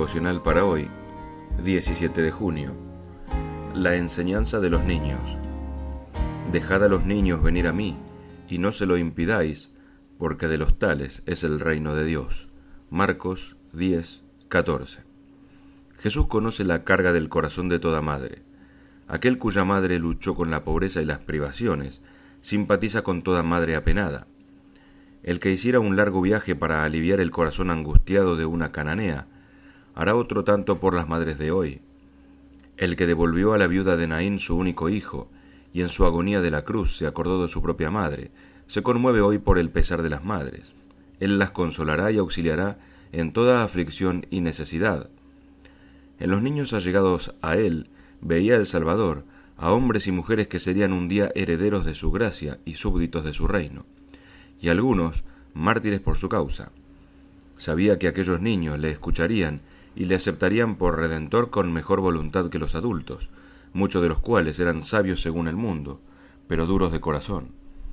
devocional para hoy, 17 de junio. La enseñanza de los niños. Dejad a los niños venir a mí, y no se lo impidáis, porque de los tales es el reino de Dios. Marcos 10:14. Jesús conoce la carga del corazón de toda madre. Aquel cuya madre luchó con la pobreza y las privaciones, simpatiza con toda madre apenada. El que hiciera un largo viaje para aliviar el corazón angustiado de una cananea, hará otro tanto por las madres de hoy. El que devolvió a la viuda de Naín su único hijo, y en su agonía de la cruz se acordó de su propia madre, se conmueve hoy por el pesar de las madres. Él las consolará y auxiliará en toda aflicción y necesidad. En los niños allegados a él, veía el Salvador a hombres y mujeres que serían un día herederos de su gracia y súbditos de su reino, y algunos mártires por su causa. Sabía que aquellos niños le escucharían y le aceptarían por redentor con mejor voluntad que los adultos, muchos de los cuales eran sabios según el mundo, pero duros de corazón.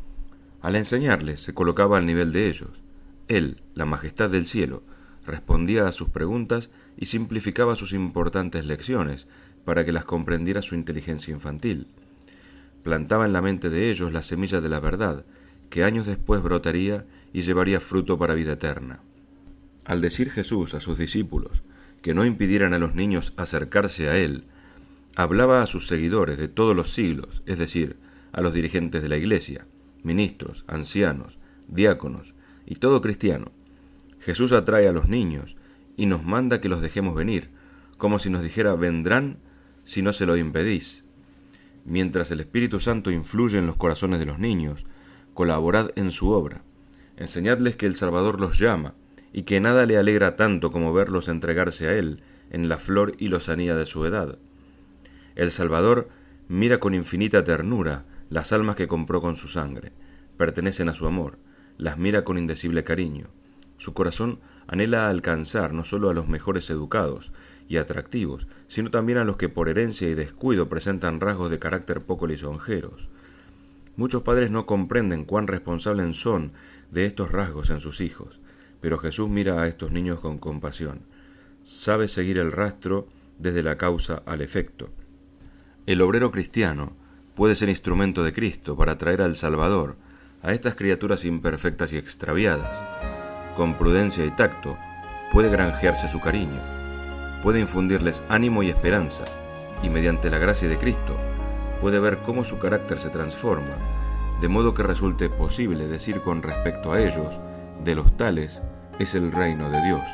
Al enseñarles se colocaba al nivel de ellos. Él, la majestad del cielo, respondía a sus preguntas y simplificaba sus importantes lecciones para que las comprendiera su inteligencia infantil. Plantaba en la mente de ellos la semilla de la verdad, que años después brotaría y llevaría fruto para vida eterna. Al decir Jesús a sus discípulos que no impidieran a los niños acercarse a él, hablaba a sus seguidores de todos los siglos, es decir, a los dirigentes de la Iglesia, ministros, ancianos, diáconos y todo cristiano. Jesús atrae a los niños y nos manda que los dejemos venir, como si nos dijera: vendrán si no se lo impedís. Mientras el Espíritu Santo influye en los corazones de los niños, colaborad en su obra. Enseñadles que el Salvador los llama, y que nada le alegra tanto como verlos entregarse a él en la flor y lozanía de su edad. El Salvador mira con infinita ternura las almas que compró con su sangre, pertenecen a su amor, las mira con indecible cariño. Su corazón anhela alcanzar no solo a los mejores educados y atractivos, sino también a los que por herencia y descuido presentan rasgos de carácter poco lisonjeros. Muchos padres no comprenden cuán responsables son de estos rasgos en sus hijos, pero Jesús mira a estos niños con compasión. Sabe seguir el rastro desde la causa al efecto. El obrero cristiano puede ser instrumento de Cristo para traer al Salvador a estas criaturas imperfectas y extraviadas. Con prudencia y tacto puede granjearse su cariño, puede infundirles ánimo y esperanza, y mediante la gracia de Cristo puede ver cómo su carácter se transforma, de modo que resulte posible decir con respecto a ellos: de los tales es el reino de Dios.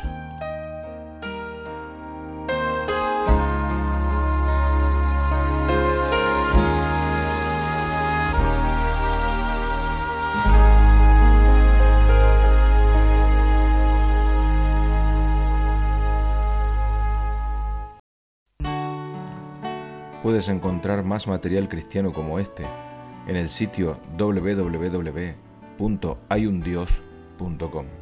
Puedes encontrar más material cristiano como este en el sitio www.hayundios.com.